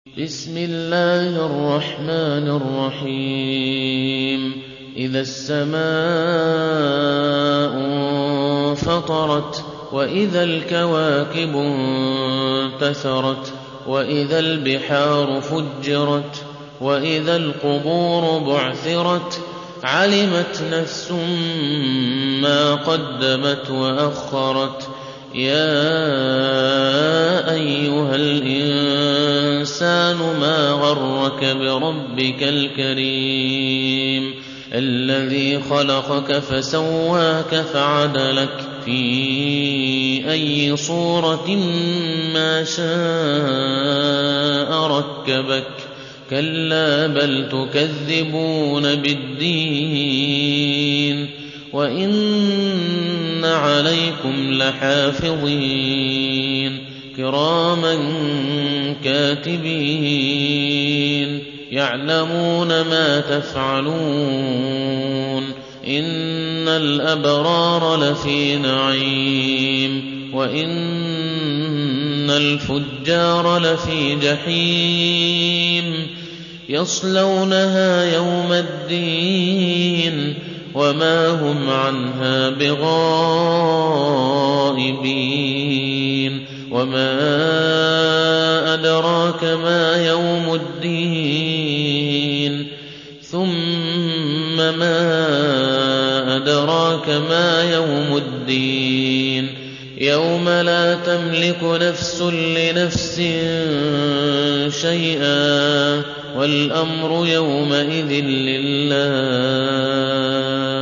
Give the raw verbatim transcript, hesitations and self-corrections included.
بسم الله الرحمن الرحيم إذا السماء انفطرت وإذا الكواكب انتثرت وإذا البحار فجرت وإذا القبور بعثرت علمت نفس ما قدمت وأخرت يا أيها الإنسان ما غرك بربك الكريم الذي خلقك فسواك فعدلك في أي صورة ما شاء ركبك كلا بل تكذبون بالدين وإن عليكم لحافظين كراما كاتبين يعلمون ما تفعلون إن الأبرار لفي نعيم وإن الفجار لفي جحيم يصلونها يوم الدين وما هم عنها بغائبين وما أدراك ما يوم الدين ثم ما أدراك ما يوم الدين يوم لا تملك نفس لنفس شيئا والأمر يومئذ لله